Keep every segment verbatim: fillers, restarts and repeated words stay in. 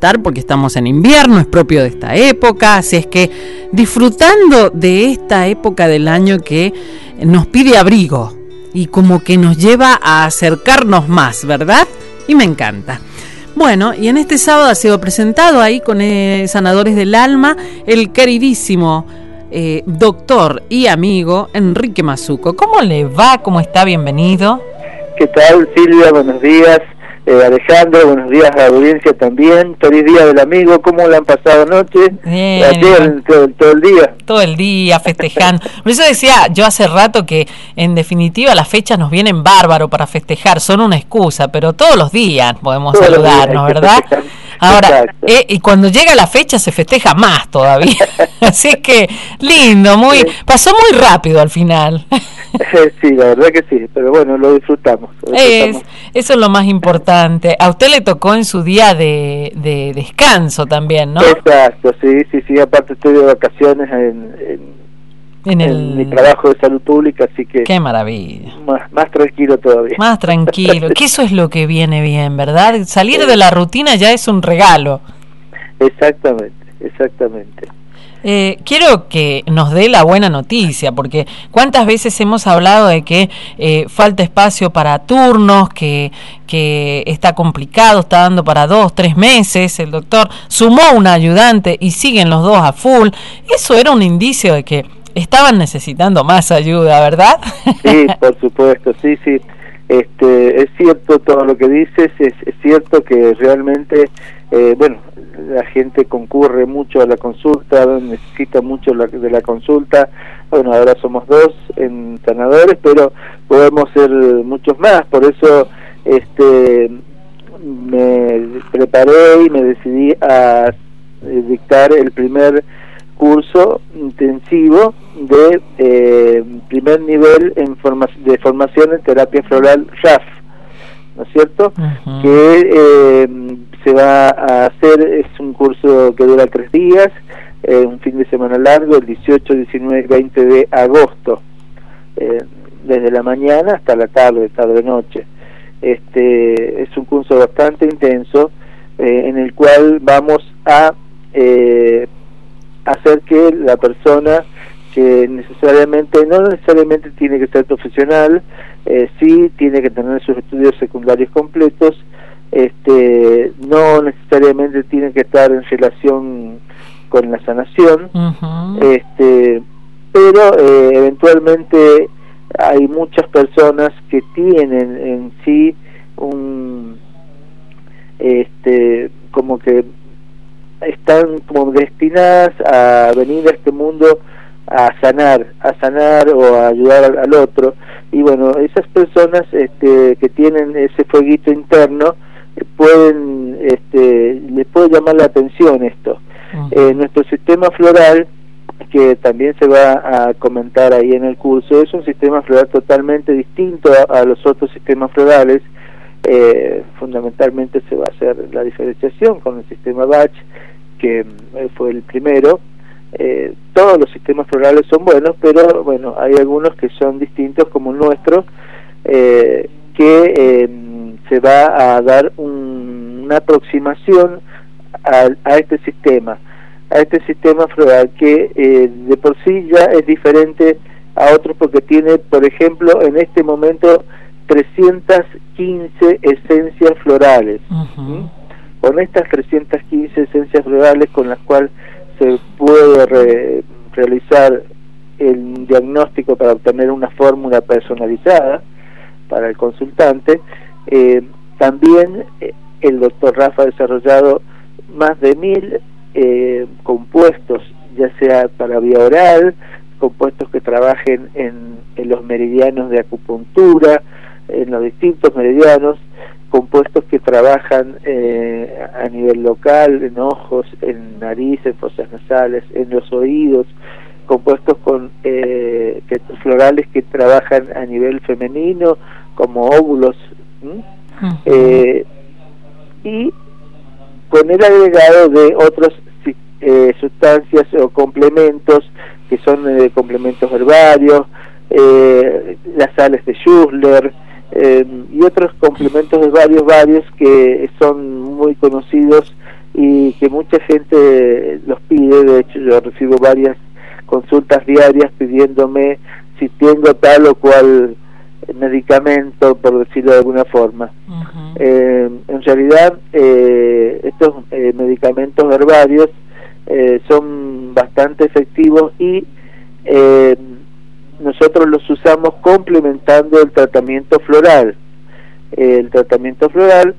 estar porque estamos en invierno, es propio de esta época, así es que disfrutando de esta época del año que nos pide abrigo y como que nos lleva a acercarnos más, ¿verdad? Y me encanta. Bueno, y en este sábado ha sido presentado ahí con eh, Sanadores del Alma el queridísimo eh, doctor y amigo Enrique Mazzucco. ¿Cómo le va? ¿Cómo está? Bienvenido. ¿Qué tal, Silvia? Buenos días. Eh, Alejandro, buenos días a la audiencia también. Feliz día del amigo. ¿Cómo le han pasado anoche? Bien, Ayer, todo, todo el día. Todo el día festejando. Por eso decía yo hace rato que en definitiva las fechas nos vienen bárbaro para festejar, son una excusa, pero todos los días podemos todos saludarnos, ¿verdad? Ahora, eh, y cuando llega la fecha se festeja más todavía. Así es que lindo, muy sí. Pasó muy rápido al final. Sí, la verdad que sí, pero bueno, lo disfrutamos. Lo disfrutamos. Es, eso es lo más importante. A usted le tocó en su día de, de descanso también, ¿no? Exacto, sí, sí, sí, aparte estoy de vacaciones en, en, en, el... en mi trabajo de salud pública, así que... ¡Qué maravilla! Más, más tranquilo todavía. Más tranquilo, que eso es lo que viene bien, ¿verdad? Salir sí. de la rutina ya es un regalo. Exactamente, exactamente. Eh, quiero que nos dé la buena noticia, porque cuántas veces hemos hablado de que eh, falta espacio para turnos, que, que está complicado, está dando para dos, tres meses, el doctor sumó un ayudante y siguen los dos a full. Eso era un indicio de que estaban necesitando más ayuda, ¿verdad? Sí, por supuesto, sí, sí. Este, es cierto todo lo que dices, es, es cierto que realmente, eh, bueno, la gente concurre mucho a la consulta, necesita mucho la, de la consulta. Bueno, ahora somos dos en sanadores, pero podemos ser muchos más. Por eso este me preparé y me decidí a dictar el primer curso intensivo de eh, primer nivel en forma, de formación en terapia floral R A F, ¿no es cierto? Uh-huh. Que eh, se va a hacer, es un curso que dura tres días, eh, un fin de semana largo, el dieciocho, diecinueve y veinte de agosto, eh, desde la mañana hasta la tarde, tarde-noche. Este, es un curso bastante intenso, eh, en el cual vamos a eh, hacer que la persona que necesariamente, no necesariamente tiene que ser profesional, eh, sí tiene que tener sus estudios secundarios completos, este, no necesariamente tiene que estar en relación con la sanación, uh-huh. este, pero eh, eventualmente hay muchas personas que tienen en sí un, este, como que están como destinadas a venir a este mundo a sanar, a sanar o a ayudar al, al otro, y bueno, esas personas este, que tienen ese fueguito interno eh, pueden, este, les puede llamar la atención esto. Uh-huh. Eh, nuestro sistema floral, que también se va a comentar ahí en el curso, es un sistema floral totalmente distinto a, a los otros sistemas florales. Eh, fundamentalmente se va a hacer la diferenciación con el sistema Bach, que eh, fue el primero. Eh, todos los sistemas florales son buenos, pero bueno, hay algunos que son distintos, como el nuestro, eh, que eh, se va a dar un, una aproximación a, a este sistema, a este sistema floral que eh, de por sí ya es diferente a otros, porque tiene, por ejemplo, en este momento trescientas quince esencias florales. Uh-huh. ¿Sí? Con estas trescientas quince esencias florales con las cuales se puede re, realizar el diagnóstico para obtener una fórmula personalizada para el consultante, eh, también eh, el doctor Rafa ha desarrollado más de mil eh, compuestos, ya sea para vía oral, compuestos que trabajen en, en los meridianos de acupuntura, en los distintos meridianos, compuestos que trabajan eh, a nivel local, en ojos, en nariz, en fosas nasales, en los oídos, compuestos con eh, que, florales que trabajan a nivel femenino, como óvulos, ¿Mm? Uh-huh. eh, y con el agregado de otras eh, sustancias o complementos, que son eh, complementos herbarios, eh, las sales de Schussler, Eh, y otros complementos de varios varios que son muy conocidos y mucha gente los pide. De hecho, yo recibo varias consultas diarias pidiéndome si tengo tal o cual medicamento, por decirlo de alguna forma. Uh-huh. eh, en realidad eh, estos eh, medicamentos herbarios eh, son bastante efectivos y eh, nosotros los usamos complementando el tratamiento floral. Eh, el tratamiento floral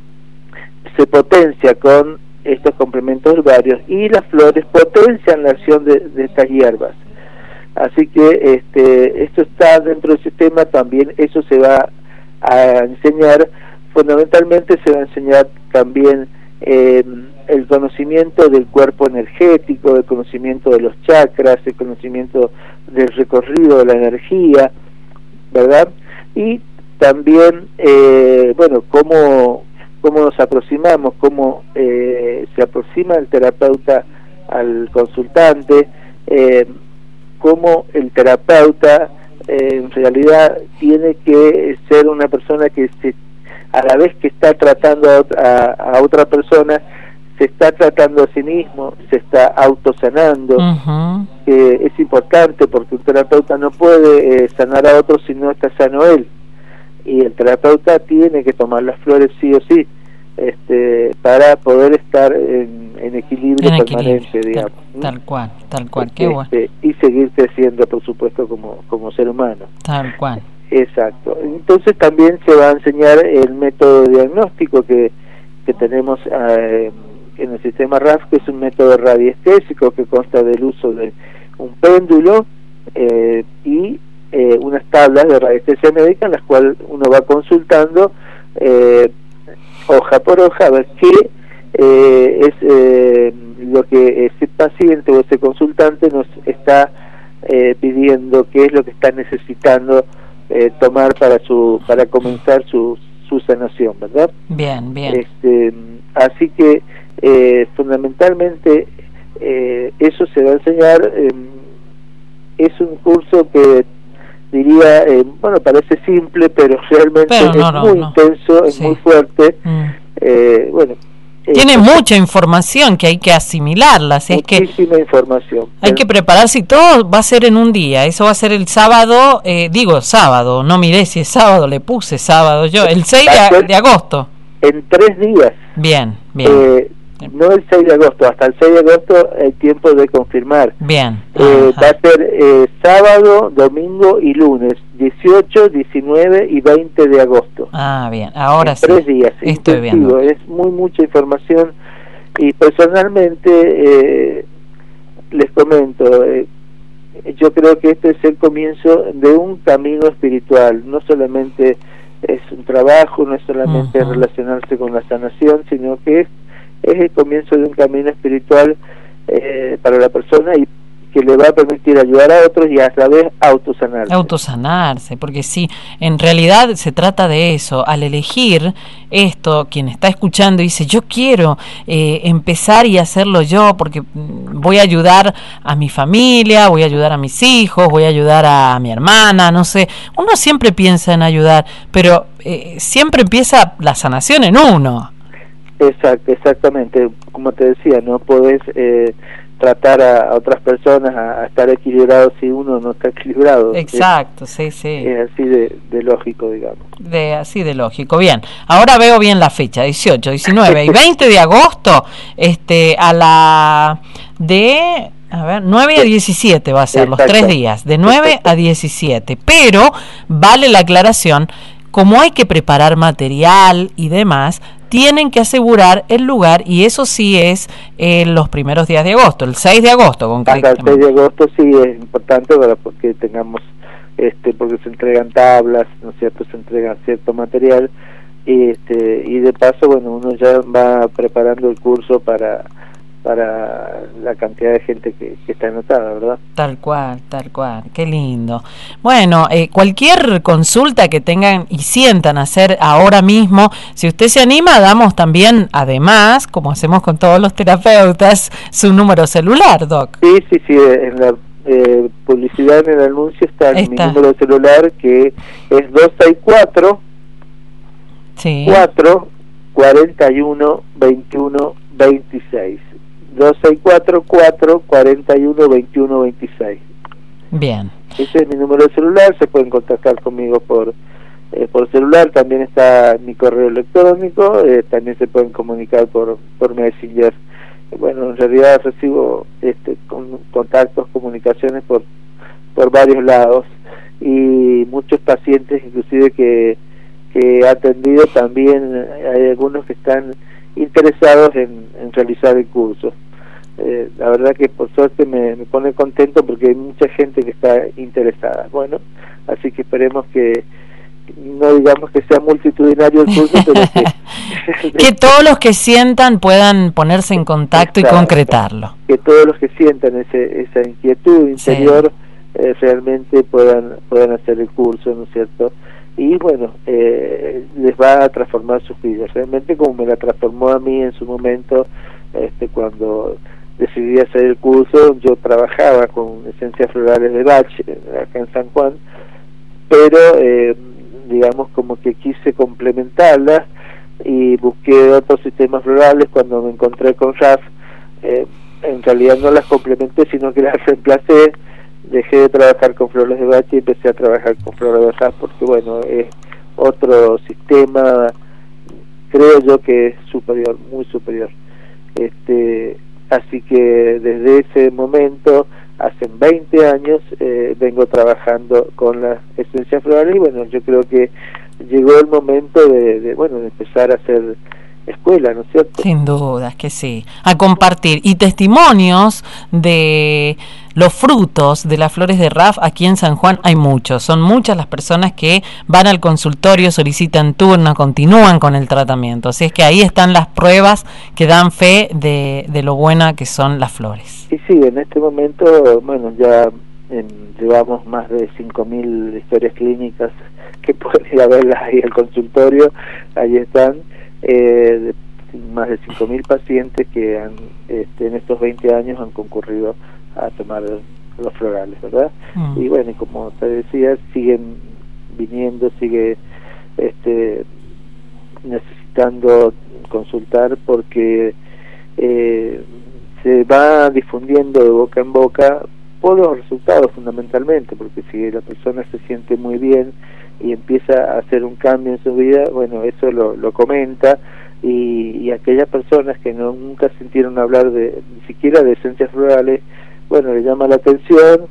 se potencia con estos complementos herbarios y las flores potencian la acción de, de estas hierbas. Así que este, esto está dentro del sistema. También eso se va a enseñar, fundamentalmente se va a enseñar también eh, el conocimiento del cuerpo energético, el conocimiento de los chakras, el conocimiento del recorrido de la energía, ¿verdad? Y también, eh, bueno, cómo, cómo nos aproximamos, cómo eh, se aproxima el terapeuta al consultante, eh, cómo el terapeuta eh, en realidad tiene que ser una persona que se, a la vez que está tratando a otra, a, a otra persona, se está tratando a sí mismo, se está autosanando. Uh-huh. eh, es importante porque un terapeuta no puede eh, sanar a otro si no está sano él, y el terapeuta tiene que tomar las flores sí o sí, este, para poder estar en, en equilibrio en permanente, equilibrio, digamos. Tal, tal cual, tal cual, qué este, bueno. Y seguir creciendo, por supuesto, como, como ser humano. Tal cual. Exacto. Entonces también se va a enseñar el método de diagnóstico que, que tenemos eh, en el sistema R A F, que es un método radiestésico que consta del uso de un péndulo eh, y eh, unas tablas de radiestesia médica en las cuales uno va consultando eh, hoja por hoja a ver qué eh, es eh, lo que ese paciente o ese consultante nos está eh, pidiendo, qué es lo que está necesitando eh, tomar para su para comenzar su, su sanación, ¿verdad? Bien, bien. Este, así que eh, fundamentalmente eh, eso se va a enseñar. Eh, es un curso que diría, eh, bueno, parece simple, pero realmente pero no, es no, muy no. intenso, es sí. muy fuerte. Mm. Eh, bueno, tiene eh, mucha información que hay que asimilarla, así es que muchísima información. Hay que prepararse y todo va a ser en un día. Eso va a ser el sábado, eh, digo sábado, no miré si es sábado, le puse sábado yo, el seis de, de agosto. En tres días. Bien, bien. Eh, no el seis de agosto, hasta el seis de agosto hay tiempo de confirmar. Bien. Eh, va a ser eh, sábado, domingo y lunes, dieciocho, diecinueve y veinte de agosto. Ah, bien, ahora en sí. Tres días. Estoy viendo. Es muy mucha información y personalmente eh, les comento, eh, yo creo que este es el comienzo de un camino espiritual. No solamente es un trabajo, no es solamente uh-huh. relacionarse con la sanación, sino que es es el comienzo de un camino espiritual eh, para la persona y que le va a permitir ayudar a otros y a la vez autosanarse. Autosanarse, porque sí, en realidad se trata de eso. Al elegir esto, quien está escuchando dice, yo quiero eh, empezar y hacerlo yo, porque voy a ayudar a mi familia, voy a ayudar a mis hijos, voy a ayudar a mi hermana, no sé. Uno siempre piensa en ayudar, pero eh, siempre empieza la sanación en uno. Exacto, exactamente, como te decía, no podés eh, tratar a, a otras personas a, a estar equilibrados si uno no está equilibrado. Exacto, es, sí, sí. Es así de, de lógico, digamos. De así de lógico. Bien, ahora veo bien la fecha, dieciocho, diecinueve y veinte de agosto, este, a la de... A ver, nueve a diecisiete va a ser, exacto, los tres días, de nueve exacto. a diecisiete, pero vale la aclaración, como hay que preparar material y demás, tienen que asegurar el lugar y eso sí es eh, los primeros días de agosto, el seis de agosto concretamente. Hasta el seis de agosto sí es importante para porque tengamos, este, porque se entregan tablas, ¿no es cierto? Se entrega cierto material y, este, y de paso, bueno, uno ya va preparando el curso para para la cantidad de gente que, que está anotada, ¿verdad? Tal cual, tal cual, qué lindo. Bueno, eh, cualquier consulta que tengan y sientan hacer ahora mismo, si usted se anima, damos también, además, como hacemos con todos los terapeutas, su número celular, Doc. Sí, sí, sí, en la eh, publicidad, en el anuncio está, está mi número celular, que es dos seis cuatro, sí. cuatro, cuarenta y uno, veintiuno, veintiséis. dos seis cuatro, cuatro cuatro uno, veintiuno veintiséis. Bien. Ese es mi número de celular, se pueden contactar conmigo por eh, por celular, también está mi correo electrónico, eh, también se pueden comunicar por por Messenger. Bueno, en realidad recibo este con, contactos, comunicaciones por por varios lados, y muchos pacientes inclusive que que he atendido también, hay algunos que están interesados en, en realizar el curso. Eh, la verdad que por suerte me, me pone contento porque hay mucha gente que está interesada. Bueno, así que esperemos que no digamos que sea multitudinario el curso, pero que, que todos los que sientan puedan ponerse en contacto. Exacto, y concretarlo. Que todos los que sientan ese, esa inquietud interior, sí, eh, realmente puedan puedan hacer el curso, ¿no es cierto? Y bueno, eh, les va a transformar sus vidas, realmente como me la transformó a mí en su momento, este cuando decidí hacer el curso. Yo trabajaba con esencias florales de Bach acá en San Juan, pero eh, digamos como que quise complementarlas y busqué otros sistemas florales. Cuando me encontré con Raf, eh, en realidad no las complementé, sino que las reemplacé. Dejé de trabajar con flores de Bach y empecé a trabajar con flores de Raf, porque bueno, es otro sistema, creo yo que es superior, muy superior. Este, así que desde ese momento, hace veinte años, eh, vengo trabajando con las esencias florales, y bueno, yo creo que llegó el momento de, de bueno, de empezar a hacer escuela, ¿no es cierto? Sin duda, es que sí. A compartir. Y testimonios de los frutos de las flores de Raf aquí en San Juan hay muchos. Son muchas las personas que van al consultorio, solicitan turno, continúan con el tratamiento. Así es que ahí están las pruebas que dan fe de, de lo buena que son las flores. Y sí, en este momento, bueno, ya en, llevamos más de cinco mil historias clínicas que pueden ir a verlas ahí al consultorio. Ahí están. Eh, de más de cinco mil pacientes que han, este, en estos veinte años han concurrido a tomar los florales, ¿verdad? Mm. Y bueno, y como te decía, siguen viniendo, sigue este, necesitando consultar, porque eh, se va difundiendo de boca en boca por los resultados, fundamentalmente, porque si la persona se siente muy bien y empieza a hacer un cambio en su vida, bueno, eso lo, lo comenta, y, y aquellas personas que no nunca sintieron hablar de ni siquiera de esencias florales, bueno, le llama la atención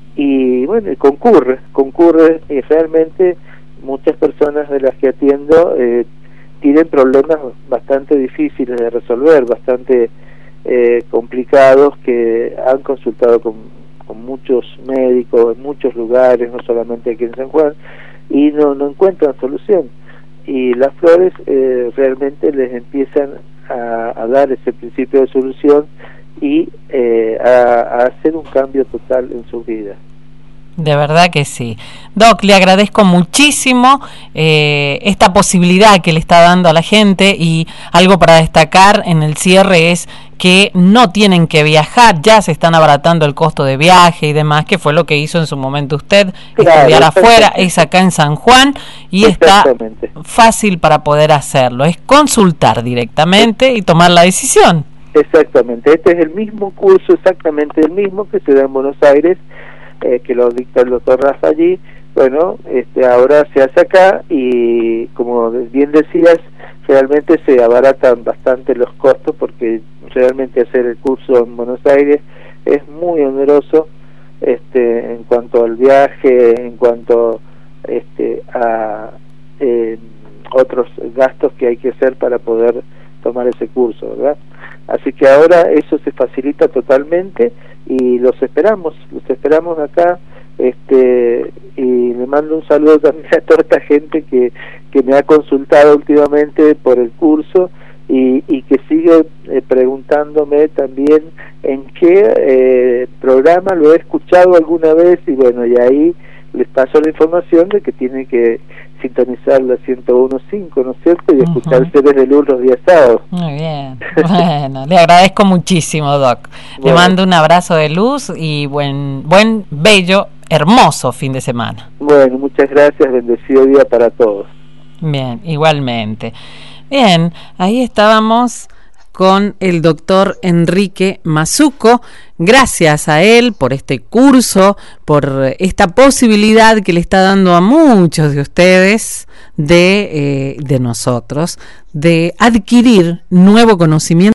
y bueno, y concurre, concurre y realmente muchas personas de las que atiendo eh, tienen problemas bastante difíciles de resolver, bastante eh, complicados, que han consultado con, con muchos médicos en muchos lugares, no solamente aquí en San Juan, y no, no encuentran solución, y las flores eh, realmente les empiezan a, a dar ese principio de solución y eh, a, a hacer un cambio total en su vida. De verdad que sí. Doc, le agradezco muchísimo eh, esta posibilidad que le está dando a la gente, y algo para destacar en el cierre es que no tienen que viajar, ya se están abaratando el costo de viaje y demás, que fue lo que hizo en su momento usted, claro, estudiar afuera, es acá en San Juan, y está fácil para poder hacerlo, es consultar directamente y tomar la decisión. Exactamente, este es el mismo curso, exactamente el mismo que se da en Buenos Aires, Eh, que lo dicta el doctor Rafa allí. Bueno, este ahora se hace acá, y como bien decías, realmente se abaratan bastante los costos, porque realmente hacer el curso en Buenos Aires es muy oneroso, este en cuanto al viaje, en cuanto este a eh, otros gastos que hay que hacer para poder tomar ese curso, ¿verdad? Así que ahora eso se facilita totalmente, y los esperamos, los esperamos acá, este y le mando un saludo también a toda esta gente que, que me ha consultado últimamente por el curso, y, y que sigue eh, preguntándome también en qué eh, programa lo he escuchado alguna vez, y bueno, y ahí les paso la información de que tienen que sintonizar la ciento uno punto cinco, ¿no es cierto? Y uh-huh. escucharse desde lunes los días sábados. Muy bien, bueno, le agradezco muchísimo, Doc. Bueno. Le mando un abrazo de luz y buen, buen, bello, hermoso fin de semana. Bueno, muchas gracias, bendecido día para todos. Bien, igualmente. Bien, ahí estábamos con el doctor Enrique Mazzucco. Gracias a él por este curso, por esta posibilidad que le está dando a muchos de ustedes, de, eh, de nosotros, de adquirir nuevo conocimiento